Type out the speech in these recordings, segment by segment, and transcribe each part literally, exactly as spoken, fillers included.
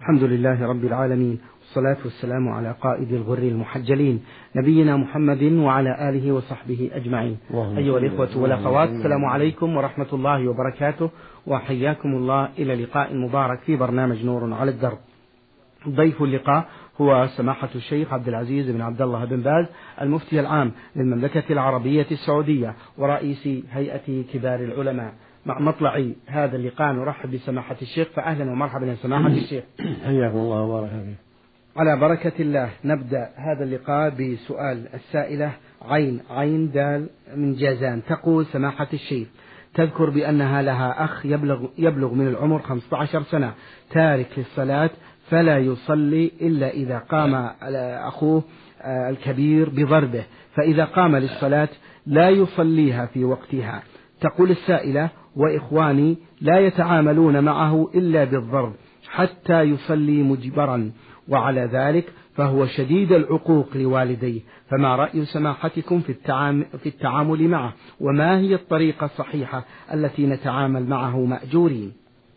الحمد لله رب العالمين، والصلاة والسلام على قائد الغر المحجلين نبينا محمد وعلى آله وصحبه أجمعين. أيها الإخوة والأخوات، السلام عليكم ورحمة الله وبركاته، وحياكم الله إلى لقاء مبارك في برنامج نور على الدرب. ضيف اللقاء هو سماحة الشيخ عبد العزيز بن عبد الله بن باز، المفتي العام للمملكة العربية السعودية ورئيس هيئة كبار العلماء. مع مطلع هذا اللقاء نرحب بسماحة الشيخ، فأهلا ومرحبا يا سماحة الشيخ. حياكم الله وبارك فيك. على بركة الله نبدأ هذا اللقاء بسؤال السائلة عين عين دال من جازان. تقول سماحة الشيخ: تذكر بأنها لها أخ يبلغ, يبلغ من العمر خمسة عشر سنة، تارك للصلاة فلا يصلي إلا إذا قام أخوه الكبير بضربه، فإذا قام للصلاة لا يصليها في وقتها. تقول السائلة: وإخواني لا يتعاملون معه إلا بالضرب حتى يصلي مجبرا، وعلى ذلك فهو شديد العقوق لوالديه، فما رأي سماحتكم في في التعامل معه، وما هي الطريقة الصحيحة التي نتعامل معه مأجورين؟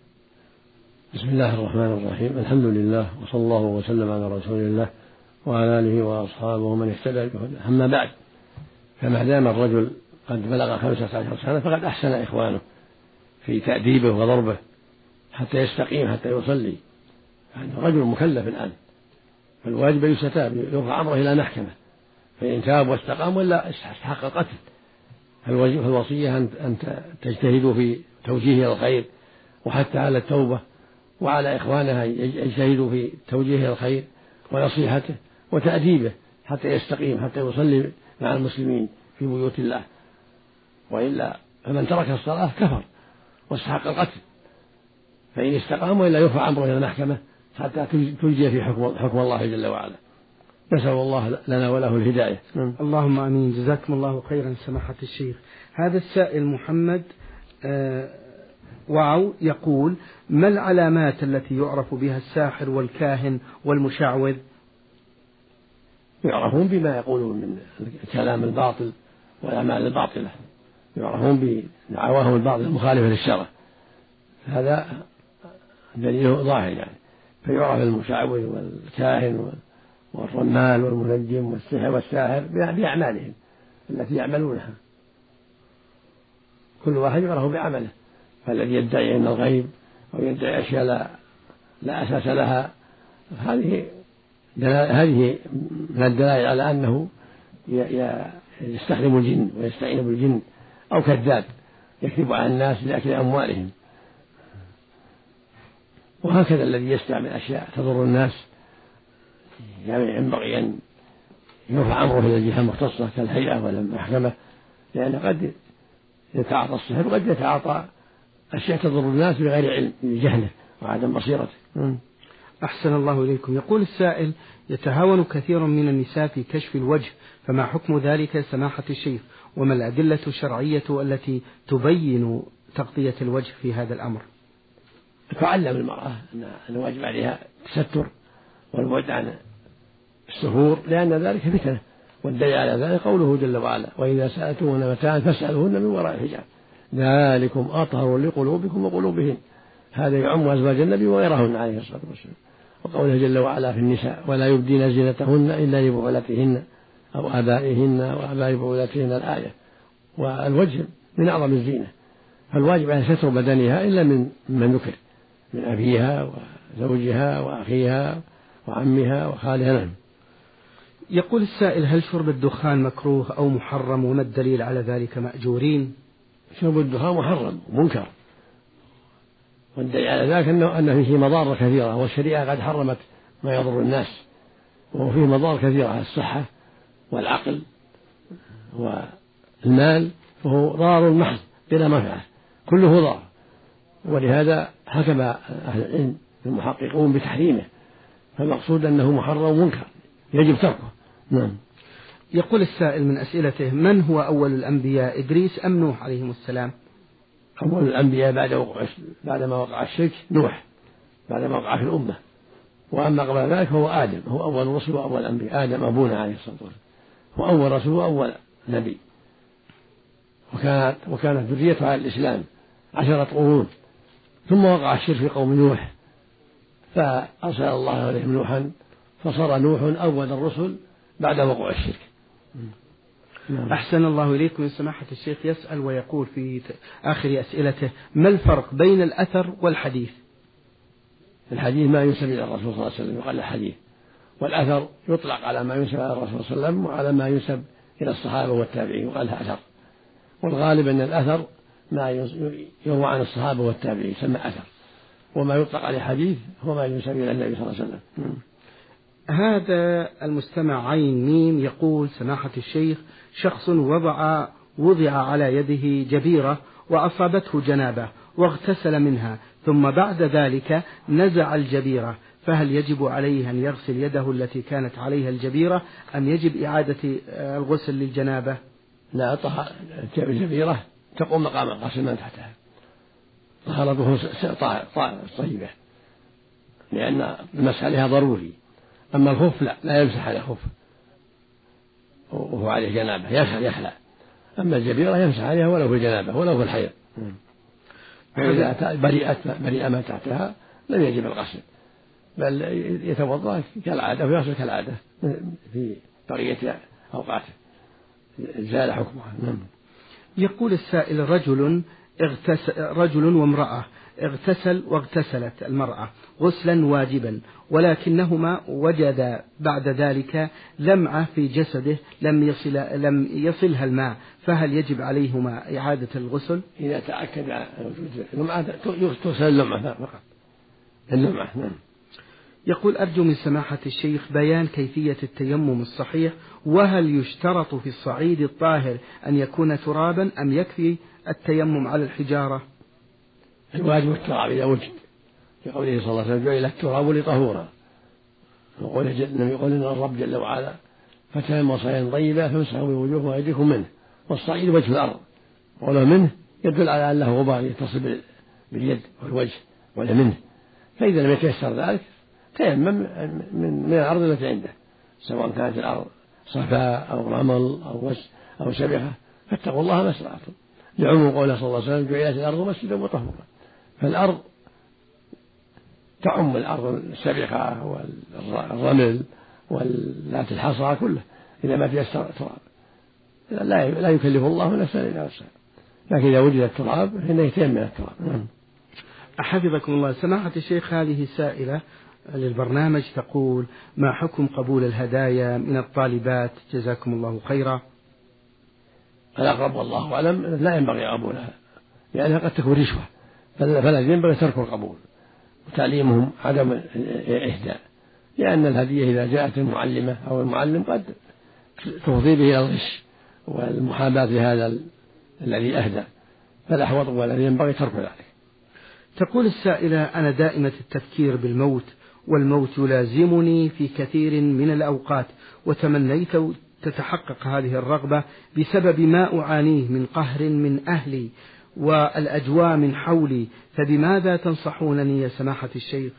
بسم الله الرحمن الرحيم، الحمد لله، وصلى الله وسلم على رسول الله وعلى آله وأصحابه ومن اهتدى بهداه. أما بعد، فما دام الرجل قد بلغ خمسة عشر سنة فقد أحسن إخوانه في تأديبه وضربه حتى يستقيم حتى يصلي. يعني رجل مكلف الآن، فالواجب يستتاب، يرفع أمره إلى محكمة، فإن تاب واستقام ولا استحق القتل. فالوصية أن تجتهدوا في توجيهه الخير، وحتى على التوبة وعلى إخوانها يجتهدوا في توجيهه الخير ونصيحته وتأديبه حتى يستقيم حتى يصلي مع المسلمين في بيوت الله. وإلا فمن ترك الصلاة كفر واستحق القتل، فإن استقام وإلا يرفع أمره إلى المحكمة حتى تجزي في حكم, حكم الله جل وعلا. نسأل الله لنا وله الهداية. اللهم آمين. جزاكم الله خيرا سماحة الشيخ. هذا السائل محمد آه واو يقول: ما العلامات التي يعرف بها الساحر والكاهن والمشعوذ؟ يعرفون بما يقولون من الكلام الباطل والأعمال الباطلة، يعرفون بدعواهم الباطلة المخالفة للشرع، هذا دليله ظاهر يعني. فيعرف المشعوذ والكاهن والرمال والمنجم والسحر والساحر بأعمالهم التي يعملونها، كل واحد يعرف بعمله. فالذي يدعي أن الغيب أو يدعي أشياء لا, لا أساس لها، هذه هذه من الدلائل على أنه يستخدم الجن ويستعين بالجن، أو كذاب يكذب على الناس لأكل أموالهم. وهكذا الذي يستعمل أشياء تضر الناس يعني ينبغي أن يرفع أمره إلى الجهة المختصة كالهيئة ولا المحكمة، لأن قد يتعاطى السحر وقد يتعاطى أشياء تضر الناس بغير علم لجهله وعدم بصيرته. أحسن الله إليكم. يقول السائل: يتهاون كثير من النساء في كشف الوجه، فما حكم ذلك سماحة الشيخ، وما الأدلة الشرعية التي تبين تغطية الوجه في هذا الأمر؟ تعلم المرأة أن الواجب عليها التستر والبعد عن السفور، لأن ذلك فتنة، والدليل على ذلك قوله جل وعلا: وإذا سألتموهن متاعا فاسألوهن من وراء الحجاب ذلكم أطهر لقلوبكم وقلوبهن. هذا يعم أزواج النبي وغيرهن عليه الصلاة والسلام. وقوله جل وعلا في النساء: ولا يبدين زينتهن إلا لبعولتهن أو آبائهن أو آباء بعولتهن، الآية. والوجه من أعظم الزينة، فالواجب على ستر بدنها إلا من من ذكر من أبيها وزوجها وأخيها وعمها وخالها. يقول السائل: هل شرب الدخان مكروه أو محرم، وما الدليل على ذلك مأجورين؟ شرب الدخان محرم ومنكر، والدليل على ذلك أنه, أنه فيه مضار كثيرة، والشريعة قد حرمت ما يضر الناس، وهو فيه مضار كثيرة على الصحة والعقل والمال، وهو ضار محض بلا منفعة، كله ضار. ولهذا حكم أهل العلم المحققون بتحريمه، فالمقصود أنه محرم ومنكر يجب تركه. نعم. يقول السائل من أسئلته: من هو أول الأنبياء، إدريس أم نوح عليهم السلام؟ أول الأنبياء بعد وقع بعد ما وقع الشرك نوح، بعد ما وقع في الأمة. وأما قبل ذلك هو آدم، هو أول الرسل وأول الأنبياء. آدم أبونا عليه الصلاة والسلام هو أول رسول وأول نبي، وكانت وكانت ذريته على الإسلام عشرة قرون، ثم وقع الشرك في قوم نوح فأرسل الله عليهم نوحا فصار نوح أول الرسل بعد وقوع الشرك. أحسن الله إليكم من سماحة الشيخ. يسأل ويقول في آخر أسئلته: ما الفرق بين الأثر والحديث؟ الحديث ما ينسب إلى الرسول صلى الله عليه وسلم يقال الحديث، والأثر يطلق على ما ينسب إلى الرسول صلى الله عليه وسلم وعلى ما ينسب إلى الصحابة والتابعين يقال أثر، والغالب أن الأثر ما يروى عن الصحابة والتابعين يسمى أثر، وما يطلق عليه حديث هو ما ينسب إلى النبي صلى الله عليه وسلم. هذا المستمع عين ميم يقول: سماحة الشيخ، شخص وضع وضع على يده جبيرة وأصابته جنابة واغتسل منها، ثم بعد ذلك نزع الجبيرة، فهل يجب عليه أن يغسل يده التي كانت عليها الجبيرة أم يجب إعادة الغسل للجنابة؟ لا، طهر الجبيرة تقوم مقام غسل من تحتها، طهارته طيبة لأن المسح عليها ضروري. أما الخف لا لا يمسح على الخف وهو عليه جنابة، يسهل يخلع. أما الجبيرة يمسح عليها ولو في الجنابة ولو في الحيض، وإذا بريئت بريئة ما تحتها لم يجب الغسل، بل يتوضأ كالعادة ويغسل كالعادة في بقية أوقاته، زال حكمها. يقول السائل: رجل اغتسل رجل وامرأة اغتسل واغتسلت المرأة غسلا واجبا، ولكنهما وجد بعد ذلك لمعة في جسده لم يصل لم يصلها الماء، فهل يجب عليهما إعادة الغسل؟ إذا تأكد على وجود اللمعة تغسل اللمعة فقط، اللمعة. نعم. يقول: أرجو من سماحة الشيخ بيان كيفية التيمم الصحيح، وهل يشترط في الصعيد الطاهر أن يكون ترابا أم يكفي التيمم على الحجارة؟ الواجب التراب إذا وجد، في قوله صلى الله عليه وسلم: جعل التراب لطهورا، وقوله يقول إن الرب جل وعلا: فتيمموا صعيدا طيبا فامسحوا بوجوهكم وأيديكم منه، والصعيد وجه الأرض، وله منه يدل على أن له غبار يتصل باليد والوجه ولا منه، فإذا لم يتيسر ذلك تيمم من من الأرض التي عنده، سواء كانت الأرض صفاء أو رمل أو وس أو سبخة، فاتقوا الله ما استطعتم، لعموم قوله صلى الله عليه وسلم: جعلت الأرض مسجدا وطهورا. فالأرض تعم الأرض السبخة والرمل واللات الحصى كله إذا ما تيسر التراب، لا لا يكلف الله نفسا إلا وسعها، لكن إذا وجد التراب فإنه يتيمم التراب. حفظكم الله. سماحة الشيخ، هذه سائلة للبرنامج تقول: ما حكم قبول الهدايا من الطالبات؟ جزاكم الله خيرا. الأقرب والله أعلم لا ينبغي قبولها، لأنها قد تكون رشوة، فلا ينبغي ترك القبول وتعليمهم عدم الإهداء، لأن الهدية إذا جاءت المعلمة أو المعلم قد تفضي به إلى الغش والمحاباة لهذا الذي أهدى، فالأحوط والذي ينبغي ترك ذلك. تقول السائلة: أنا دائمة التفكير بالموت، والموت يلازمني في كثير من الأوقات، وتمنيت تتحقق هذه الرغبة بسبب ما أعانيه من قهر من أهلي والأجواء من حولي، فبماذا تنصحونني يا سماحة الشيخ؟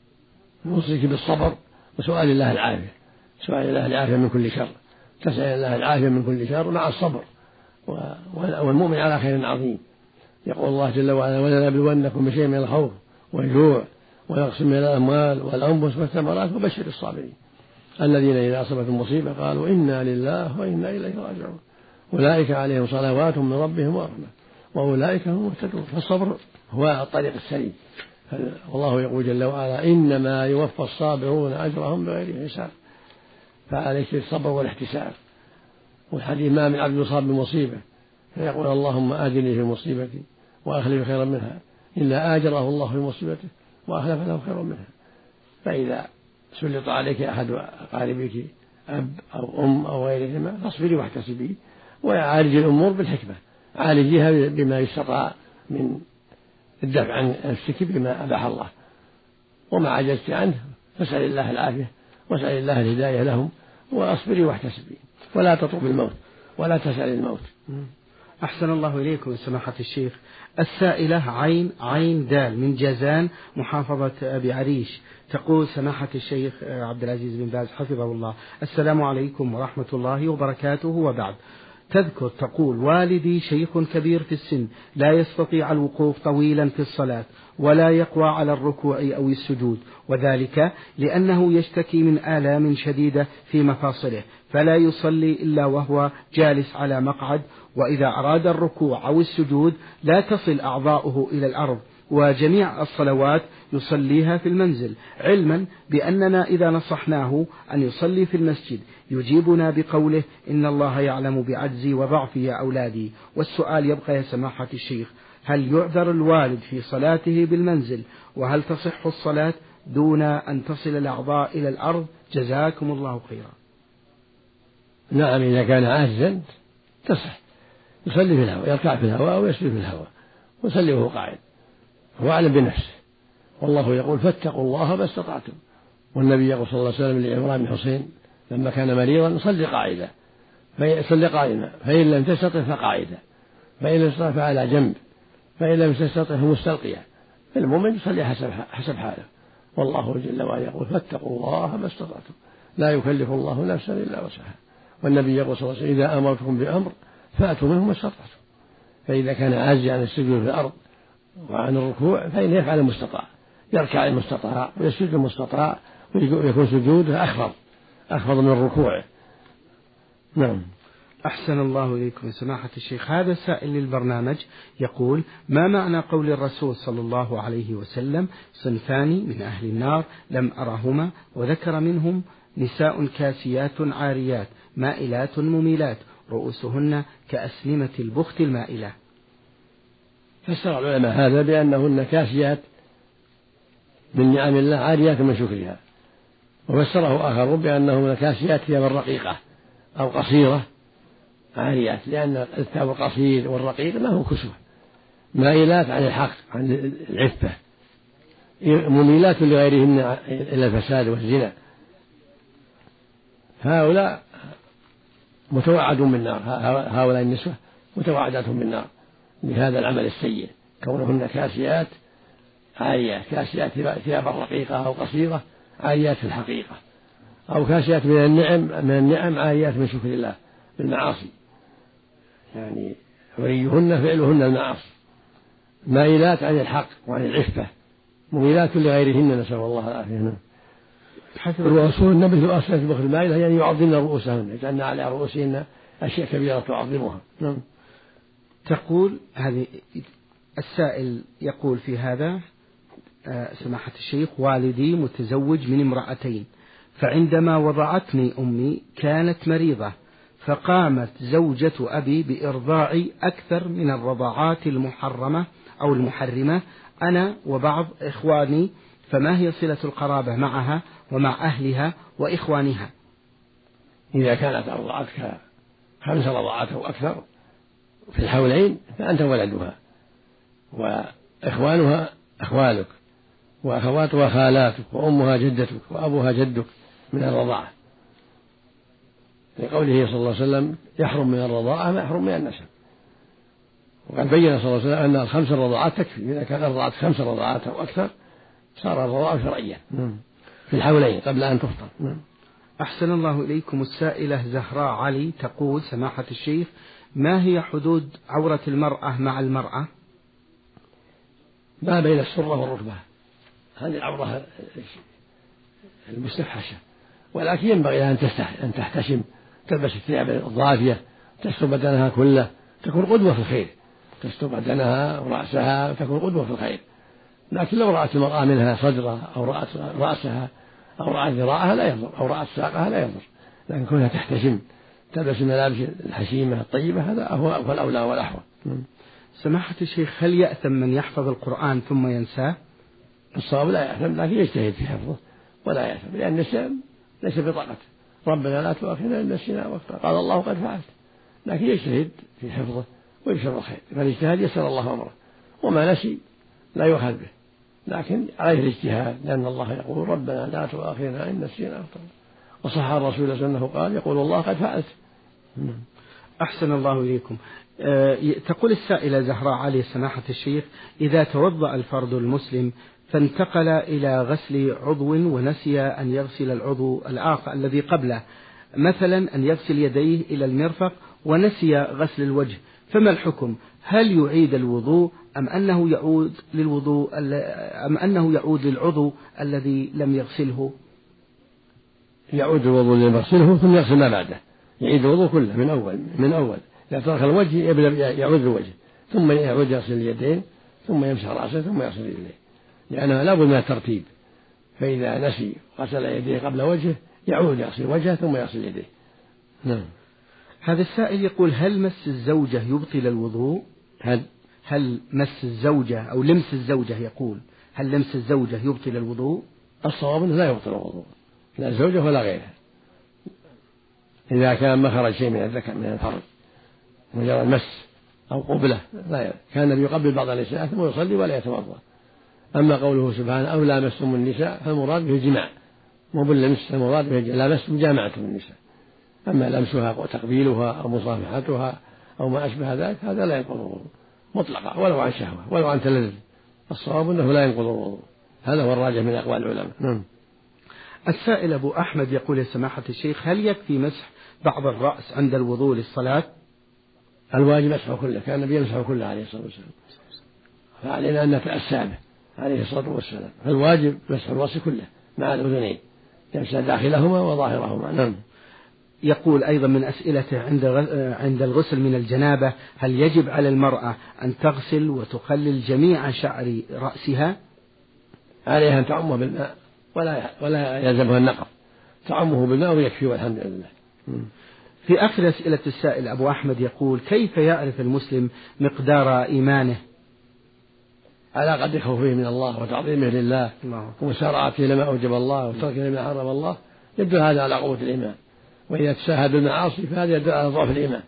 نوصيك بالصبر وسؤال الله العافية، سؤال الله العافية من كل شر، تسأل الله العافية من كل شر مع الصبر، والمؤمن على خير عظيم. يقول الله جل وعلا: ولنبلونكم بشيء من الخوف والجوع ونقص من الأموال والأنفس والثمرات وبشر الصابرين الذين إذا أصابتهم مصيبة قالوا إنا لله وإنا إليه راجعون أولئك عليهم صلوات من ربهم ورحمة وأولئك هم المهتدون. فالصبر هو الطريق السليم، والله يقول جل وعلا: إنما يوفى الصابرون أجرهم بغير حساب، فعليك الصبر والاحتساب. والحديث: ما من عبد يصاب بمصيبة فيقول اللهم آجرني في مصيبتي وأخلف خيرا منها إلا آجره الله في مصيبته وأخلف له خيرا منها. فإذا سلط عليك أحد أقاربك أب أو أم أو غيرهما فاصبري واحتسبي، وعالج الأمور بالحكمة، عالجيها بما يستطاع من الدفع عن نفسك بما أباح الله، وما عجزت عنه فاسأل الله العافية واسأل الله الهداية لهم، وأصبري واحتسبي ولا تطلب الموت ولا تسأل الموت. أحسن الله إليكم سماحة الشيخ. السائلة عين عين دال من جازان محافظة أبي عريش تقول: سماحة الشيخ عبد العزيز بن باز حفظه الله، السلام عليكم ورحمة الله وبركاته، وبعد. تذكر تقول: والدي شيخ كبير في السن لا يستطيع الوقوف طويلا في الصلاة ولا يقوى على الركوع أو السجود، وذلك لأنه يشتكي من آلام شديدة في مفاصله، فلا يصلي إلا وهو جالس على مقعد، وإذا أراد الركوع أو السجود لا تصل أعضاؤه إلى الأرض، وجميع الصلوات يصليها في المنزل، علما بأننا إذا نصحناه أن يصلي في المسجد يجيبنا بقوله: إن الله يعلم بعجزي وضعفي يا أولادي. والسؤال يبقى يا سماحة الشيخ: هل يعذر الوالد في صلاته بالمنزل؟ وهل تصح الصلاة دون أن تصل الأعضاء إلى الأرض؟ جزاكم الله خيرا. نعم، إذا كان عاجزا تصح، يصلي في الهواء، يركع في الهواء ويسجد في الهواء ويصلي وهو قاعد، هو أعلم بنفسه. والله يقول: فاتقوا الله ما استطعتم. والنبي يقول صلى الله عليه وسلم لعمران بن حسين لما كان مريضا: صلي قاعدا، صلي قائما، فإن لم تستطع فقاعدا، فإن لم تستطع فعلى جنب، فإن لم تستطع فمستلقيا. المؤمن يصلي حسب حسب حاله. والله جل وعلا يقول: فاتقوا الله ما استطعتم، لا يكلف الله نفسا إلا وسعها. والنبي يقول صلى الله عليه وسلم: إذا أمرتكم بأمر فأتوا منه ما استطعتم. فإذا كان عاجزا عن السجود في الأرض وعن الركوع فإنه يفعل المستطاع، يركع المستطاع ويسجد المستطاع، ويكون سجوده أخفض أخفض من الركوع. نعم. أحسن الله إليكم يا سماحة الشيخ. هذا سائل للبرنامج يقول: ما معنى قول الرسول صلى الله عليه وسلم: صنفان من أهل النار لم أرهما، وذكر منهم نساء كاسيات عاريات مائلات مميلات رؤوسهن كأسنمة البخت المائلة؟ فسر العلماء هذا بأنهن كاسيات من نعم الله عاريات من شكرها، وفسره آخر بأنهن كاسيات ثيابا رقيقة أو قصيرة عاريات، لأن الثوب القصير والرقيق ما هو كسوة، مائلات عن الحق عن العفة، مميلات لغيرهن إلى الفساد والزنا. هؤلاء متوعدون بالنار، هؤلاء النسوة متوعدات بالنار بهذا العمل السيء، كونهن كاسيات عاريات، كاسيات ثيابا رقيقة أو قصيرة عاريات في الحقيقة، أو كاسيات من النعم من النعم عاريات من شكر الله بالمعاصي، يعني وليهن فعلهن المعاصي، مائلات عن الحق وعن العفة، مميلات لغيرهن، نسأل الله العافية. رؤوسهن مثل أسنمة البخت المائلة، يعني يعظمن رؤوسهن، لأن على رؤوسهن أشياء كبيرة تعظمها. نعم. تقول هذه السائل يقول في هذا: سماحة الشيخ، والدي متزوج من امرأتين، فعندما وضعتني أمي كانت مريضة، فقامت زوجة أبي بإرضاعي أكثر من الرضاعات المحرمة أو المحرمة أنا وبعض إخواني، فما هي صلة القرابة معها ومع أهلها وإخوانها؟ إذا كانت أرضعتك خمس رضاعات أو أكثر في الحولين فأنت ولدها، وإخوانها أخوالك، وأخواتها خالاتك، وأمها جدتك، وأبوها جدك من الرضاعة، لقوله صلى الله عليه وسلم: يحرم من الرضاعة ما يحرم من النسب. وقد بين صلى الله عليه وسلم أن الخمس رضاعات تكفي، إذا كان أرضعت خمس رضاعات أو أكثر صار الرضاعة شرعية في الحولين قبل أن تفطر. أحسن الله إليكم. السائلة زهراء علي تقول: سماحة الشيخ، ما هي حدود عورة المرأة مع المرأة؟ ما بين السرة والركبة، هذه العورة المستفحشة، ولكن ينبغي أن تحتشم، تلبس الثياب الضافية، تستر بدنها كله، تكون قدوة في الخير، تستر بدنها ورأسها، تكون قدوة في الخير. لكن لو رأت المرأة منها صدرها أو رأت رأسها أو رأت ذراعها لا يضر، أو رأت ساقها لا يضر، لكن كونها تحتشم تلبس الملابس الحشيمة الطيبة هذا هو الأولى والأحوط. سماحة الشيخ، هل يأثم من يحفظ القرآن ثم ينساه؟ الصواب لا يأثم، لكن يجتهد في حفظه ولا يأثم، لأن النسيان ليس بطاقته. ربنا لا تؤاخذنا إن نسينا واخطأنا، قال الله قد فعلت، لكن يجتهد في حفظه ويبشر الخير، فالاجتهاد يسر الله أمره، وما نسي لا يؤخذ به، لكن عليه الاجتهاد، لأن الله يقول: ربنا لا تؤاخذنا إن نسينا واخطأنا. وصح الرسول أنه قال: يقول الله قد فعلت. أحسن الله إليكم. أه تقول السائلة زهراء علي: سماحة الشيخ، إذا توضأ الفرد المسلم فانتقل إلى غسل عضو ونسي أن يغسل العضو الآخر الذي قبله، مثلا أن يغسل يديه إلى المرفق ونسي غسل الوجه فما الحكم؟ هل يعيد الوضوء أم أنه يعود للوضوء أم أنه يعود للعضو الذي لم يغسله؟ يعود الوضوء الذي يغسله ثم يغسل ما بعده، يعيد الوضوء كله من أول من أول إذا ترك الوجه يبدأ يعود الوجه ثم يعود يغسل اليدين ثم يمسح رأسه ثم يغسل رجليه، لأنه لا بد من الترتيب. فإذا نسي غسل يديه قبل وجهه يعود يغسل وجهه ثم يغسل يديه. نعم. هذا السائل يقول: هل مس الزوجة يبطل الوضوء؟ هل هل مس الزوجة أو لمس الزوجة، يقول هل لمس الزوجة يبطل الوضوء؟ الصواب أنه لا يبطل الوضوء، لا الزوجة ولا غيرها، إذا كان ما خرج شيء من الذكر من الفرج مجرد مس أو قبلة لا، كان النبي يقبل بعض النساء ثم يصلي ولا يتوضأ. أما قوله سبحانه أو لامستم النساء فالمراد به الجماع، مو باللمس، المراد به لامستم جامعتم النساء. أما لمسها وتقبيلها أو مصافحتها أو ما أشبه ذلك هذا لا ينقض الوضوء مطلقا ولو عن شهوة ولو عن تلذذ، الصواب أنه لا ينقض الوضوء، هذا هو الراجح من أقوال العلماء. نعم. السائل أبو أحمد يقول: يا سماحة الشيخ، هل يكفي مسح بعض الرأس عند الوضوء للصلاة؟ الواجب مسحه كله، كان النبي يمسحه كله عليه الصلاة والسلام، فعلينا أن نتأسى به عليه الصلاة والسلام، فالواجب مسح الرأس كله مع الأذنين، يمسح داخلهما وظاهرهما. نعم. يقول أيضا من أسئلته: عند عند الغسل من الجنابة هل يجب على المرأة أن تغسل وتخلل جميع شعر رأسها؟ عليها أن تعمه بالماء ولا ولا يلزمها النقض، تعمه بالماء ويكفي والحمد لله. في آخر أسئلة السائل أبو أحمد يقول: كيف يعرف المسلم مقدار إيمانه؟ على قدر خوفه من الله وتعظيمه لله ومسارعته لما أوجب الله وتركه لما حرم الله، يدل هذا على قوة الإيمان. وإذا تساهل بالمعاصي فهذا يدل على ضعف الإيمان.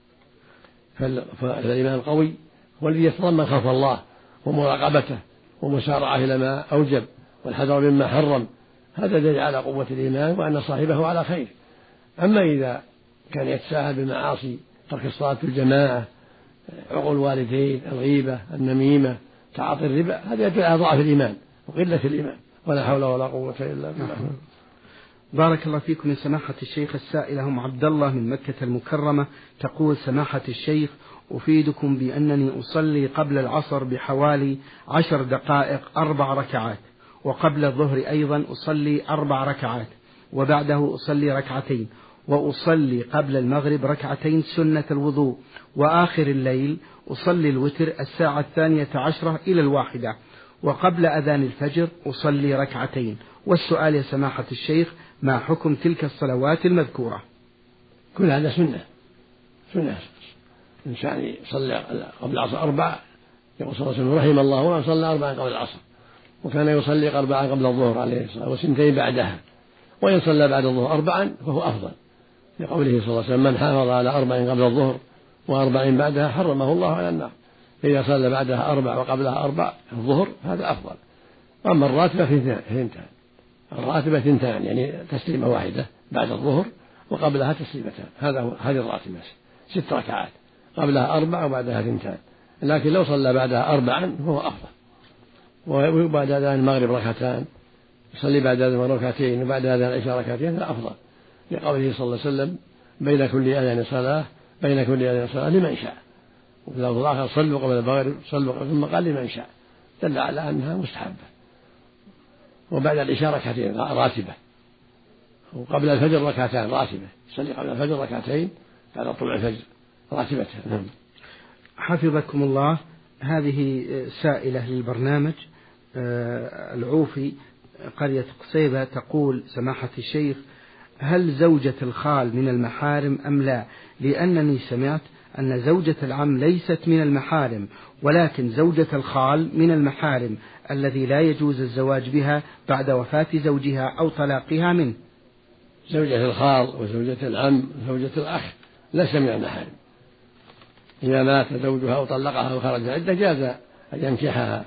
فالإيمان القوي هو الذي يتضمن خوف الله ومراقبته ومسارعة إلى ما أوجب والحذر مما حرم، هذا دليل على قوة الإيمان وأن صاحبه على خير. أما إذا كان يتساهل بالمعاصي، ترك الصلاة في الجماعة، عقوق الوالدين، الغيبة، النميمة، تعاطي الربا، هذا يدل على ضعف الإيمان وقلة الإيمان، ولا حول ولا قوة إلا بالله. بارك الله فيكم يا سماحة الشيخ. السائلة أم عبد الله من مكة المكرمة تقول: سماحة الشيخ، أفيدكم بأنني أصلي قبل العصر بحوالي عشر دقائق أربع ركعات، وقبل الظهر أيضا أصلي أربع ركعات، وبعده أصلي ركعتين، وأصلي قبل المغرب ركعتين سنة الوضوء، وآخر الليل أصلي الوتر الساعة الثانية عشرة إلى الواحدة، وقبل أذان الفجر أصلي ركعتين. والسؤال يا سماحة الشيخ: ما حكم تلك الصلوات المذكورة؟ كل هذا سنة سنة الإنسان يصلي قبل العصر أربع، يقول صلى الله عليه وسلم: رحم الله من صلى أربعا قبل العصر، وكان يصلي أربعا قبل الظهر عليه الصلاة والسلام وسنتين بعدها، وإن صلى بعد الظهر أربعا فهو أفضل، لقوله صلى الله عليه وسلم: من حافظ على أربع قبل الظهر وأربع بعدها حرمه الله على النار. إذا صلى بعدها أربع وقبلها أربع الظهر هذا أفضل. أما الراتبة في ثنتان، الراتبة ثنتان يعني تسليمة واحدة بعد الظهر وقبلها تسليمتان، هذا هو هذه الراتبة ست ركعات، قبلها أربع وبعدها ثنتان. لكن لو صلى بعدها أربعا فهو أفضل. وبعد أذان المغرب ركعتان، يصلي بعد أذان ركعتين وبعد أذان العشاء ركعتين، هذا أفضل، لقوله صلى الله عليه وسلم: بين كل أذان صلاة بين كل أذان صلاة لمن شاء. وفي اللفظ الآخر: صلوا قبل المغرب صلوا قبل، ثم قال لمن شاء، دل على أنها مستحبة. وبعد العشاء ركعتين راتبة، وقبل الفجر ركعتان راتبة، يصلي قبل الفجر ركعتين بعد طلوع الفجر راتبة. نعم. حفظكم الله. هذه سائلة للبرنامج العوفي قرية قصيبة تقول: سماحة الشيخ، هل زوجة الخال من المحارم أم لا؟ لأنني سمعت أن زوجة العم ليست من المحارم، ولكن زوجة الخال من المحارم الذي لا يجوز الزواج بها بعد وفاة زوجها أو طلاقها منه. زوجة الخال وزوجة العم وزوجة الأخ ليس من المحارم، إذا مات زوجها أو طلقها أو خرج عدة جاز أن ينكحها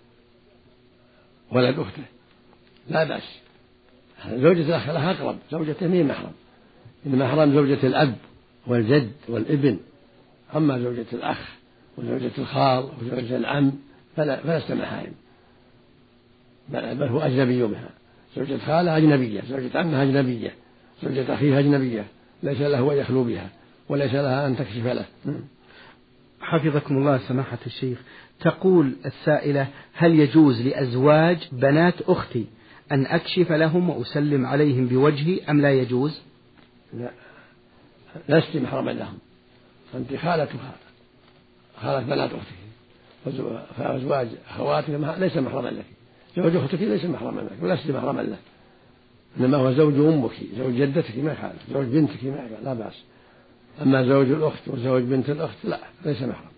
ولد أخته، لا بأس. زوجة الأخ لها أقرب، زوجته مين محرم، إنما محرم زوجة الأب والجد والابن. أما زوجة الأخ وزوجة الخال وزوجة العم فلا فلست محارم، بل هو أجنبي بها. زوجة خالها أجنبية، زوجة عمها أجنبية، زوجة أخيها أجنبية، ليس له أن يخلو بها، وليس لها أن تكشف له. حفظكم الله سماحة الشيخ، تقول السائلة: هل يجوز لأزواج بنات أختي أن أكشف لهم وأسلم عليهم بوجهي أم لا يجوز؟ لا، لست محرما لهم، أنت خالتها، خالة بنات أختك، فأزواج أخواتك ليس محرما لك، زوج أختك ليس محرما لك ولست محرما له، إنما هو زوج أمك، زوج جدتك ما يخالف، زوج بنتك ما يخالف، لا بأس. أما زوج الأخت وزوج بنت الأخت لا، ليس محرم.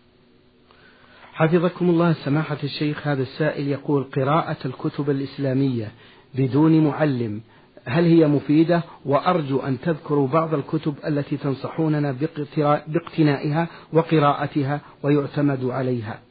حفظكم الله سماحة الشيخ، هذا السائل يقول: قراءة الكتب الإسلامية بدون معلم هل هي مفيدة؟ وأرجو أن تذكروا بعض الكتب التي تنصحوننا باقتنائها وقراءتها ويعتمد عليها.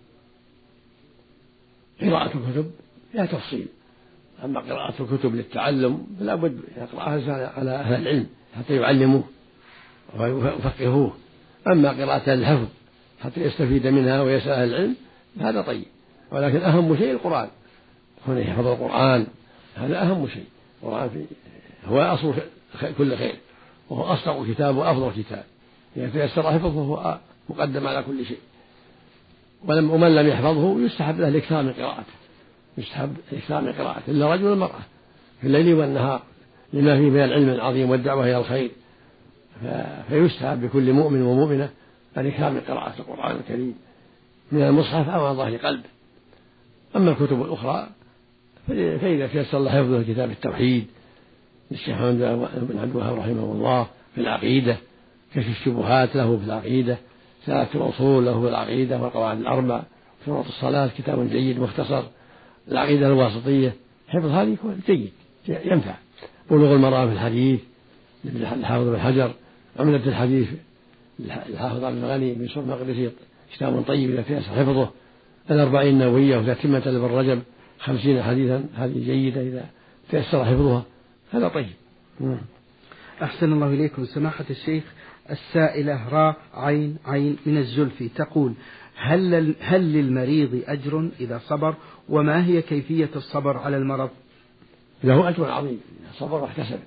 قراءة الكتب لا تفصيل، أما قراءة الكتب للتعلم لا بد يقرأها على أهل العلم حتى يعلموه ويفقهوه. أما قراءة الحفظ حتى يستفيد منها ويسأل أهل العلم هذا طيب، ولكن أهم شيء القرآن، هنا يحفظ القرآن هذا أهم شيء. القرآن هو أصل كل خير، وهو أصدق كتاب وأفضل كتاب، إذا تيسر حفظه فهو مقدم على كل شيء. ومن لم يحفظه يستحب له الإكثار من قراءته، يستحب الإكثار من قراءته إلا رجل والمرأة في الليل والنهار، لما فيه من العلم العظيم والدعوة إلى الخير، فيستحب بكل مؤمن ومؤمنة الإكثار من قراءة القرآن الكريم من المصحف أو عن ظهر قلب. أما الكتب الأخرى فإذا تيسر له حفظه كتاب التوحيد للشيخ محمد بن عبد الوهاب رحمه الله في العقيدة، كشف الشبهات له في العقيدة، ثلاث الأصول له في العقيدة والقواعد الأربع، شروط الصلاة كتاب جيد مختصر، العقيدة الواسطية، حفظ هذه يكون جيد ينفع. بلوغ المرام في الحديث للحافظ بن حجر، عمدة الحديث الحافظ عبد الغني بن سور المقدسي كتاب طيب إذا تيسر حفظه، الأربعين النووية وتتمة لابن رجب خمسين حديثا هذه جيدة إذا تيسر حفظها، هذا طيب. أحسن الله إليكم سماحة الشيخ. السائلة راء عين عين من الزلفي تقول: هل هل للمريض أجر إذا صبر؟ وما هي كيفية الصبر على المرض؟ له أجر عظيم صبر واحتسب.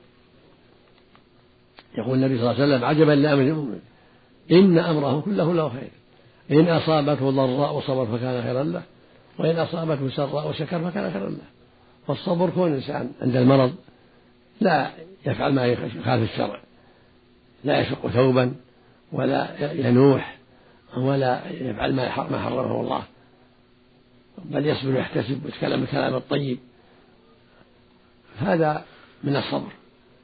يقول النبي صلى الله عليه وسلم: عجبا لأمر المؤمن إن أمره كله له خير، إن أصابته ضراء وصبر فكان خيرا له، وإن أصابته سراء وشكر فكان خيرا له. والصبر كون الإنسان عند المرض لا يفعل ما يخالف الشرع، لا يشق ثوبا ولا ينوح ولا يفعل ما حرمه الله، بل يصبر ويحتسب ويتكلم الكلام الطيب، هذا من الصبر.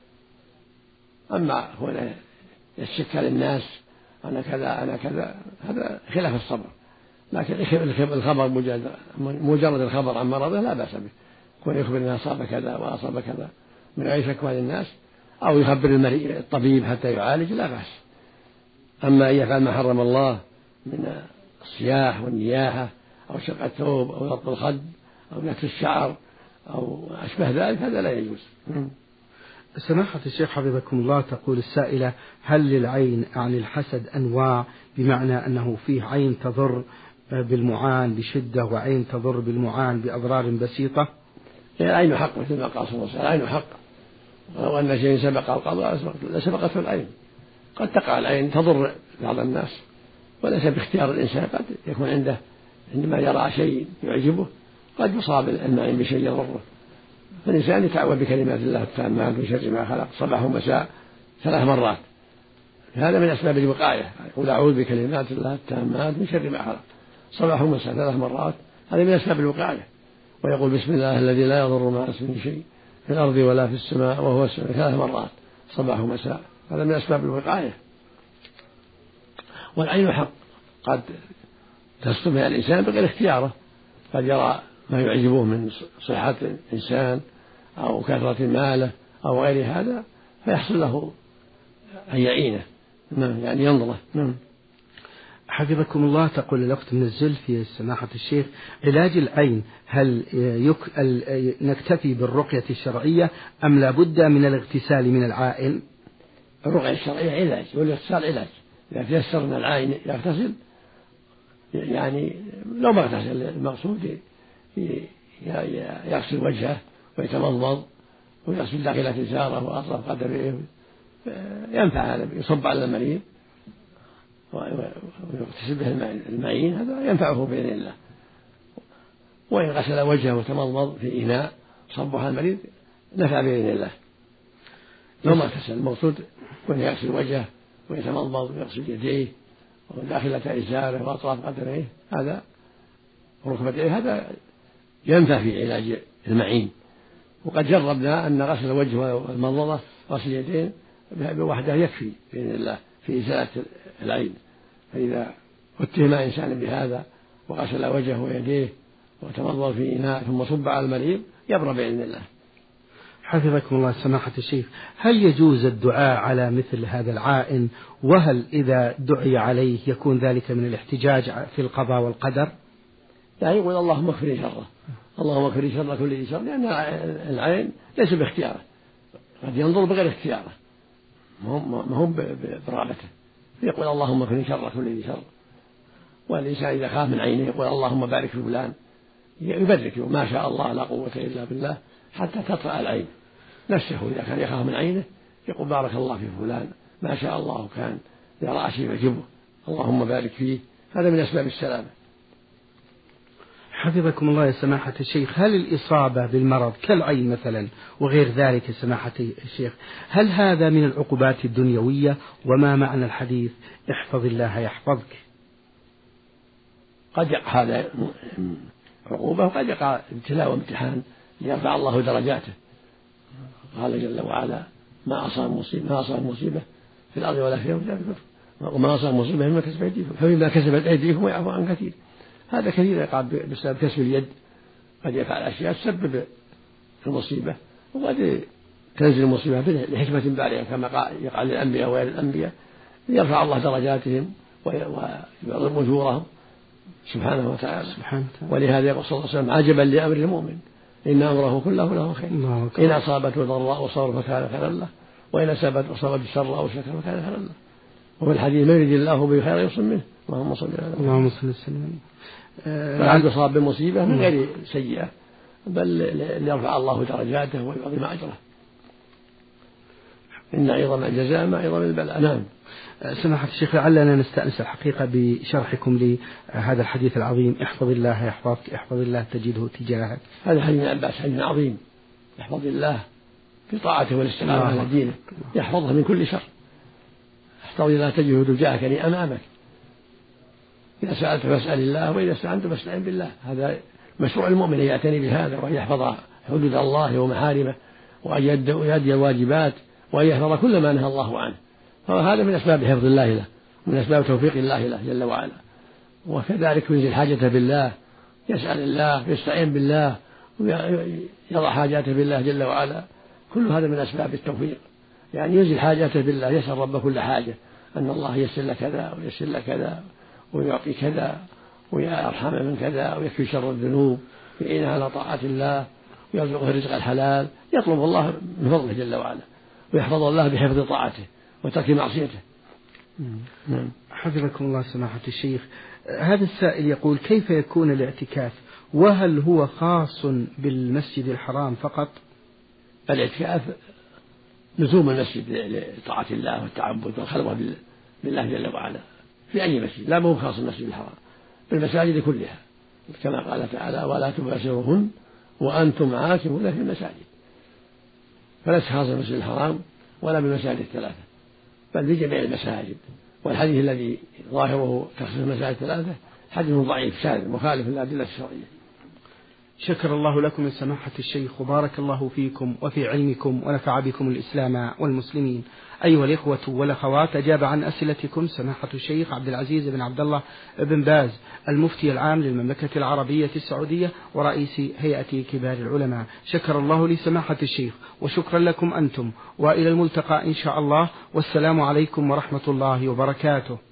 أما هنا يشكى للناس أنا كذا أنا كذا هذا خلاف الصبر، لكن الخبر مجرد الخبر عن مرضه لا بأس به، يكون يخبر أنه أصاب كذا وأصاب كذا من غير شكوى للناس، أو يخبر المريض الطبيب حتى يعالج لا بأس. أما أن يفعل ما حرم الله من الصياح والنياحة أو شق الثوب أو ضبط الخد أو نكس الشعر أو أشبه ذلك هذا لا يجوز. سماحة الشيخ حفظكم الله، تقول السائلة: هل للعين عن الحسد أنواع، بمعنى أنه فيه عين تضر بالمعان بشدة وعين تضر بالمعان بأضرار بسيطة؟ العين حق مثل ما قال صلى الله عليه وسلم، العين حق، ولو أن شيء سبق القضاء لسبقته العين. قد تقع العين تضر بعض الناس وليس باختيار الإنسان، قد يكون عنده عندما يرى شيء يعجبه قد يصاب العين بشيء يضره، فالإنسان يتعوذ بكلمات الله التامات من شر ما خلق صباح ومساء ثلاث مرات، هذا من أسباب الوقاية، يقول أعوذ بكلمات الله التامات من شر ما خلق صباح ومساء ثلاث مرات، هذا من أسباب الوقاية. ويقول بسم الله الذي لا يضر مع اسمه شيء في الأرض ولا في السماء وهو السميع ثلاث مرات صباح ومساء، هذا من أسباب الوقاية. والعين حق قد تصطفى الإنسان بغير اختياره، قد يرى ما يعجبه من صحة الإنسان أو كثرة ماله أو غير هذا فيحصل له أن يعينه، يعني ينظره. حفظكم الله، تقول الأخت من الزلفي: سماحة الشيخ، علاج العين هل يك... نكتفي بالرقية الشرعية أم لا بد من الاغتسال من العائن؟ الرقية الشرعية علاج والاغتسال علاج، إذا تيسر من العائن يغتسل يعني لو ما اغتسل المقصود يغسل وجهه ويتمضمض ويغسل داخل إزاره وأطراف قدمه، ينفع هذا، يصب على المريض ويغتسل به المعين هذا ينفعه بإذن الله. وإن غسل وجهه وتمضمض في إناء صبها المريض نفع بإذن الله. لو ما اغتسل المقصود وأن يغسل وجهه ويتمضمض ويغسل يديه وداخلة إزاره وأطراف قدميه هذا وركبتيه هذا ينفع في علاج المعين. وقد جربنا أن غسل الوجه والمضمضة وغسل اليدين بوحده يكفي بإذن الله في إزالة العين. فإذا اتهم إنسان بهذا وغسل وجهه ويديه وتمضمض في إناء ثم صب على المريض يبرأ بإذن الله. حفظكم الله سماحة الشيخ، هل يجوز الدعاء على مثل هذا العائن؟ وهل إذا دعي عليه يكون ذلك من الاحتجاج في القضاء والقدر؟ يعني يقول اللهم اكفني شره، اللهم اكفني شر كل ذي شر، لأن العين ليس باختياره، قد ينظر بغير اختياره ما هو برغبته، يقول اللهم اكفني شر كل ذي شر. والإنسان إذا خاف من عينه يقول اللهم بارك في فلان، يبرك ما شاء الله لا قوة إلا بالله حتى تطرأ العين نفسه. إذا كان يخاف من عينه يقول بارك الله في فلان ما شاء الله كان يرى شيء يعجبه اللهم بارك فيه، هذا من أسباب السلامة. حفظكم الله يا سماحة الشيخ، هل الإصابة بالمرض كالعين مثلا وغير ذلك سماحة الشيخ هل هذا من العقوبات الدنيوية؟ وما معنى الحديث احفظ الله يحفظك؟ قد يقع هذا عقوبة وقد يقع ابتلاء وامتحان ليرفع الله درجاته. قال جل وعلا ما أصاب مصيبة ما أصاب مصيبة في الأرض ولا في أنفسكم وما أصاب مصيبة فيما كسبت أيديكم فبما كسبت أيديكم ويعفو عن كثير. هذا كثير يقع بسبب كسب اليد، قد يفعل أشياء تسبب المصيبة وقد تنزل المصيبة لحكمة بالغة كما يقع للأنبياء وغير الأنبياء ليرفع الله درجاتهم ويعظم أجورهم سبحانه وتعالى. ولهذا يقول صلى الله عليه وسلم عجبا لأمر المؤمن إن أمره كله له خير إن أصابته ضراء وصبر فكان خيرا له وإن أصابته أصابته شر أو شكر فكان خيرا له. وفي الحديث ما يريد الله به خيرا يصب منه اللهم صل على محمد. اللهم صل وسلم. فالعبد يصاب بمصيبة من غير سيئة بل ليرفع الله درجاته ويعظم أجره. إن عظم الجزاء ما عظم البلاء. نعم. سماحة الشيخ لعلنا نستأنس الحقيقة بشرحكم لهذا الحديث العظيم احفظ الله يحفظك احفظ الله تجده تجاهك. هذا حديث ابن عباس حديث عظيم يحفظ الله بطاعته والاستقامة على دينه يحفظه من كل شر. احفظ الله تجده تجاهك يعني أمامك. إذا سألت فاسأل الله وإذا استعنت فاستعن بالله. هذا مشروع المؤمن يعتني بهذا وأن يحفظ حدود الله ومحارمه وأن يؤدي الواجبات وأن يحفظ كل ما نهى الله عنه. فهذا من أسباب حفظ الله له ومن أسباب توفيق الله له جل وعلا. وكذلك ينزل حاجته بالله يسأل الله يستعين بالله ويضع حاجاته بالله جل وعلا. كل هذا من أسباب التوفيق. يعني ينزل حاجته بالله يسأل رب كل حاجة أن الله يسر لك كذا ويسر لك كذا ويعطي كذا ويرحم من كذا ويكفي شر الذنوب ويعين على طاعة الله ويرزقه رزق الحلال. يطلب الله من فضله جل وعلا ويحفظ الله بحفظ طاعته وترك معصيته. نعم. حفظكم الله سماحة الشيخ، هذا السائل يقول كيف يكون الاعتكاف وهل هو خاص بالمسجد الحرام فقط؟ الاعتكاف لزوم المسجد لطاعة الله والتعبد والخلوة بالله جل وعلا في أي مسجد لا مو خاص بالمسجد الحرام بالمساجد كلها كما قال تعالى ولا تباشروهن وأنتم عاكفون في المساجد. فليس خاص بالمسجد الحرام ولا بالمساجد الثلاثة بل بجميع المساجد. والحديث الذي ظاهره تخصيص المساجد الثلاثة حديث ضعيف شاذ مخالف للأدلة الشرعية. شكر الله لكم من سماحة الشيخ وبارك الله فيكم وفي علمكم ونفع بكم الإسلام والمسلمين. أيها الإخوة والأخوات، أجاب عن أسئلتكم سماحة الشيخ عبد العزيز بن عبد الله بن باز المفتي العام للمملكة العربية السعودية ورئيس هيئة كبار العلماء. شكر الله لسماحة الشيخ وشكرا لكم أنتم وإلى الملتقى إن شاء الله والسلام عليكم ورحمة الله وبركاته.